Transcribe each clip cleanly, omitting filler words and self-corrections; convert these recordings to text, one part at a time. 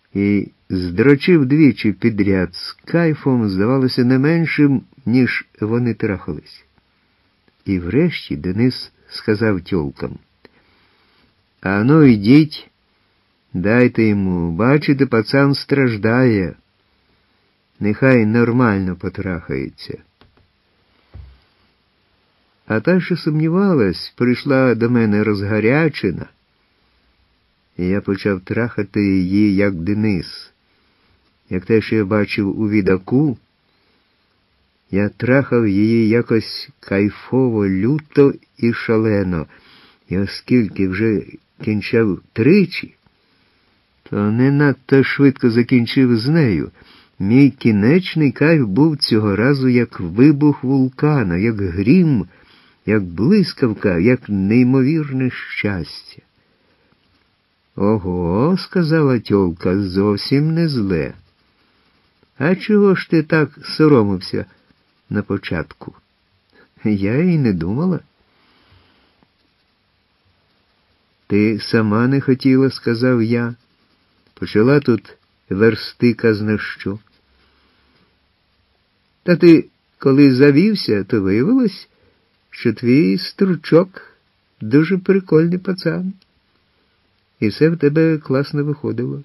і здрочив двічі підряд з кайфом, здавалося, не меншим, ніж вони трахались. І врешті Денис сказав тьолкам: «А ну, ідіть, дайте йому, бачите, пацан страждає. Нехай нормально потрахається». А та, що сумнівалась, прийшла до мене розгарячена, і я почав трахати її, як Денис. Як те, що я бачив у відаку, я трахав її якось кайфово, люто і шалено. І оскільки вже кінчав тричі, то не надто швидко закінчив з нею. Мій кінечний кайф був цього разу як вибух вулкана, як грім, як блискавка, як неймовірне щастя. «Ого», – сказала тьолка, – «зовсім не зле. А чого ж ти так соромився на початку?» «Я й не думала». «Ти сама не хотіла», – сказав я. «Почала тут версти казна що». «Та ти, коли завівся, то виявилось, що твій стручок дуже прикольний пацан. І все в тебе класно виходило».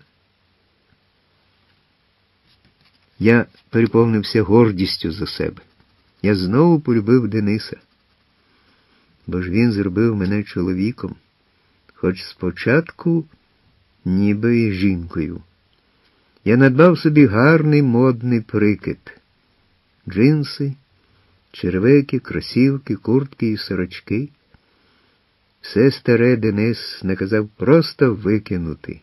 Я переповнився гордістю за себе. Я знову полюбив Дениса. Бо ж він зробив мене чоловіком, хоч спочатку ніби і жінкою. Я надбав собі гарний модний прикид. Джинси, черевики, кросівки, куртки і сорочки. Все старе Денис наказав просто викинути.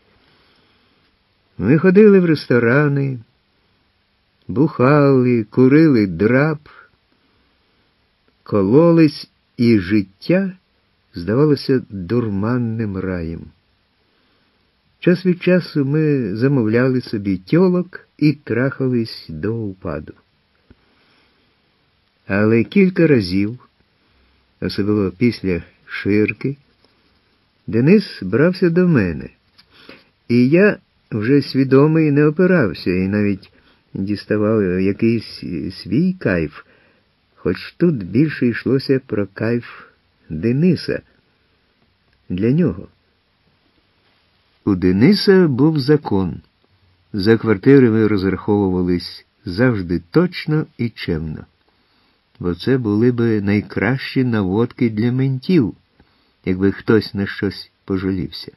Ми ходили в ресторани, бухали, курили драп, кололись, і життя здавалося дурманним раєм. Час від часу ми замовляли собі тьолок і трахались до упаду. Але кілька разів, особливо після ширки, Денис брався до мене, і я вже свідомий не опирався і навіть діставав якийсь свій кайф, хоч тут більше йшлося про кайф Дениса. Для нього. У Дениса був закон. За квартири ми розраховувались завжди точно і чемно. Бо це були би найкращі наводки для ментів, якби хтось на щось пожалівся.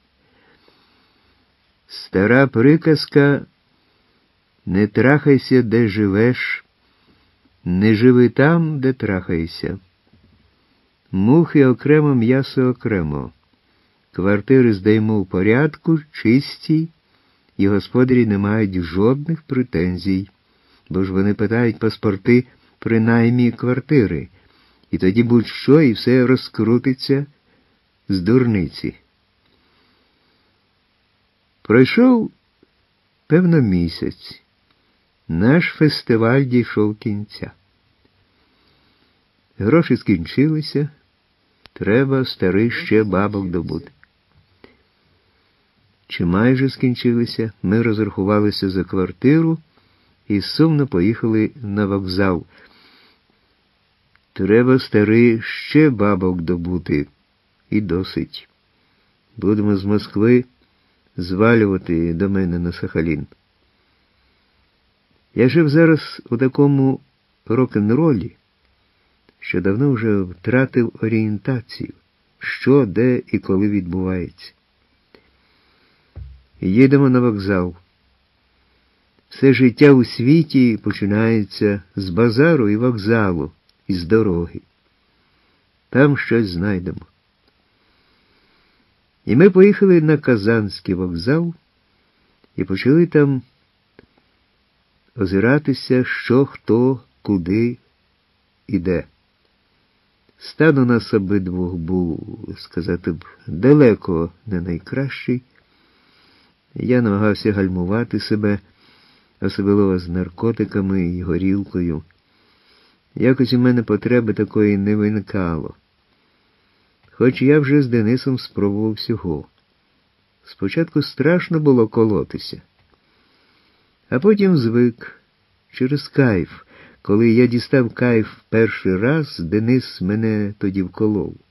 Стара приказка «Не трахайся, де живеш, не живи там, де трахайся». Мухи окремо, м'ясо окремо. Квартири здаємо в порядку, чисті, і господарі не мають жодних претензій, бо ж вони питають паспорти при наймі квартири, і тоді будь-що і все розкрутиться з дурниці. Пройшов, певно, місяць. Наш фестиваль дійшов кінця. Гроші скінчилися, треба старий ще бабок добути. Чи майже скінчилися, ми розрахувалися за квартиру і сумно поїхали на вокзал. Треба, старий, ще бабок добути. І досить. Будемо з Москви звалювати до мене на Сахалін. Я жив зараз у такому рок-н-ролі, що давно вже втратив орієнтацію, що, де і коли відбувається. Їдемо на вокзал. Все життя у світі починається з базару і вокзалу, із дороги. Там щось знайдемо. І ми поїхали на Казанський вокзал і почали там озиратися, що, хто, куди, іде. Стан у нас обидвох був, сказати б, далеко не найкращий. Я намагався гальмувати себе, особливо з наркотиками і горілкою. Якось у мене потреби такої не виникало. Хоч я вже з Денисом спробував всього. Спочатку страшно було колотися. А потім звик через кайф. Коли я дістав кайф перший раз, Денис мене тоді вколов.